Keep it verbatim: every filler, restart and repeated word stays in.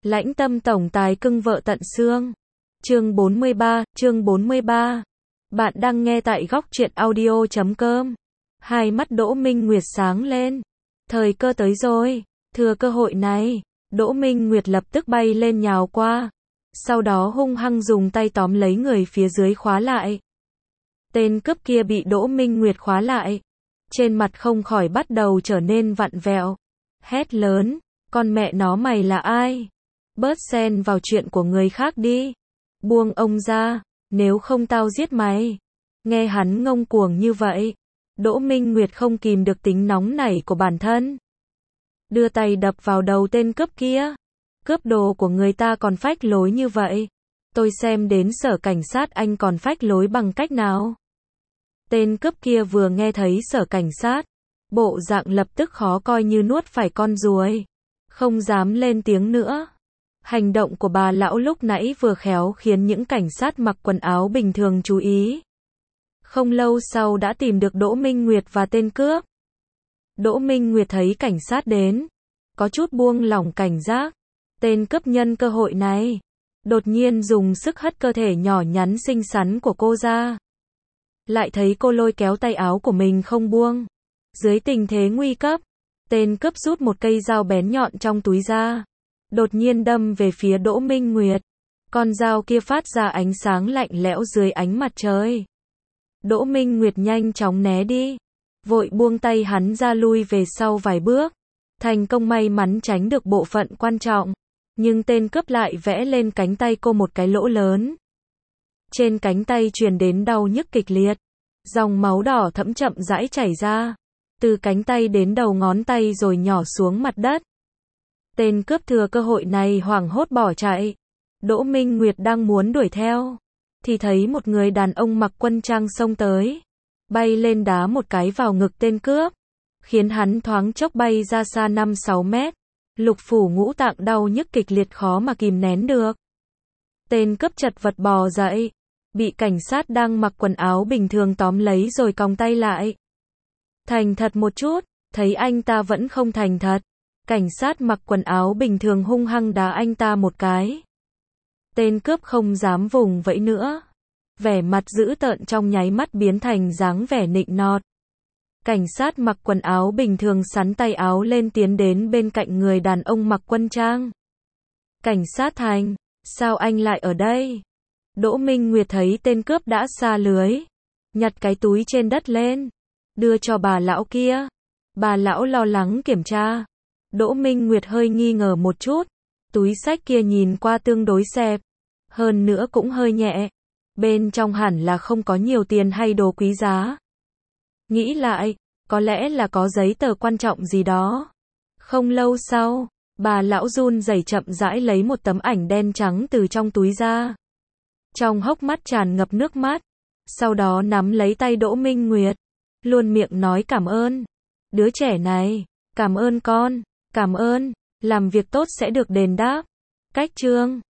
Lãnh tâm tổng tài cưng vợ tận xương. Chương bốn mươi ba, chương bốn mươi ba. Bạn đang nghe tại góc truyện audio chấm com. Hai mắt Đỗ Minh Nguyệt sáng lên. Thời cơ tới rồi. Thừa cơ hội này, Đỗ Minh Nguyệt lập tức bay lên nhào qua. Sau đó hung hăng dùng tay tóm lấy người phía dưới khóa lại. Tên cướp kia bị Đỗ Minh Nguyệt khóa lại. Trên mặt không khỏi bắt đầu trở nên vặn vẹo. Hét lớn, con mẹ nó mày là ai? Bớt xen vào chuyện của người khác đi. Buông ông ra, nếu không tao giết mày. Nghe hắn ngông cuồng như vậy, Đỗ Minh Nguyệt không kìm được tính nóng nảy của bản thân. Đưa tay đập vào đầu tên cướp kia. Cướp đồ của người ta còn phách lối như vậy. Tôi xem đến sở cảnh sát anh còn phách lối bằng cách nào. Tên cướp kia vừa nghe thấy sở cảnh sát, bộ dạng lập tức khó coi như nuốt phải con ruồi. Không dám lên tiếng nữa. Hành động của bà lão lúc nãy vừa khéo khiến những cảnh sát mặc quần áo bình thường chú ý. Không lâu sau đã tìm được Đỗ Minh Nguyệt và tên cướp. Đỗ Minh Nguyệt thấy cảnh sát đến, có chút buông lỏng cảnh giác. Tên cướp nhân cơ hội này, đột nhiên dùng sức hất cơ thể nhỏ nhắn xinh xắn của cô ra. Lại thấy cô lôi kéo tay áo của mình không buông. Dưới tình thế nguy cấp, tên cướp rút một cây dao bén nhọn trong túi ra. Đột nhiên đâm về phía Đỗ Minh Nguyệt. Con dao kia phát ra ánh sáng lạnh lẽo dưới ánh mặt trời. Đỗ Minh Nguyệt nhanh chóng né đi. Vội buông tay hắn ra lui về sau vài bước. Thành công may mắn tránh được bộ phận quan trọng. Nhưng tên cướp lại vẽ lên cánh tay cô một cái lỗ lớn. Trên cánh tay truyền đến đau nhức kịch liệt. Dòng máu đỏ thẫm chậm rãi chảy ra. Từ cánh tay đến đầu ngón tay rồi nhỏ xuống mặt đất. Tên cướp thừa cơ hội này hoảng hốt bỏ chạy. Đỗ Minh Nguyệt đang muốn đuổi theo, thì thấy một người đàn ông mặc quân trang xông tới. Bay lên đá một cái vào ngực tên cướp. Khiến hắn thoáng chốc bay ra xa năm sáu mét. Lục phủ ngũ tạng đau nhức kịch liệt khó mà kìm nén được. Tên cướp chật vật bò dậy. Bị cảnh sát đang mặc quần áo bình thường tóm lấy rồi còng tay lại. Thành thật một chút, thấy anh ta vẫn không thành thật. Cảnh sát mặc quần áo bình thường hung hăng đá anh ta một cái. Tên cướp không dám vùng vẫy nữa. Vẻ mặt dữ tợn trong nháy mắt biến thành dáng vẻ nịnh nọt. Cảnh sát mặc quần áo bình thường sắn tay áo lên tiến đến bên cạnh người đàn ông mặc quân trang. Cảnh sát Thành, sao anh lại ở đây? Đỗ Minh Nguyệt thấy tên cướp đã xa lưới. Nhặt cái túi trên đất lên. Đưa cho bà lão kia. Bà lão lo lắng kiểm tra. Đỗ Minh Nguyệt hơi nghi ngờ một chút. Túi xách kia nhìn qua tương đối xẹp. Hơn nữa cũng hơi nhẹ. Bên trong hẳn là không có nhiều tiền hay đồ quý giá. Nghĩ lại, có lẽ là có giấy tờ quan trọng gì đó. Không lâu sau, bà lão run rẩy chậm rãi lấy một tấm ảnh đen trắng từ trong túi ra. Trong hốc mắt tràn ngập nước mắt. Sau đó nắm lấy tay Đỗ Minh Nguyệt. Luôn miệng nói cảm ơn. Đứa trẻ này, cảm ơn con, cảm ơn, làm việc tốt sẽ được đền đáp. Cách chương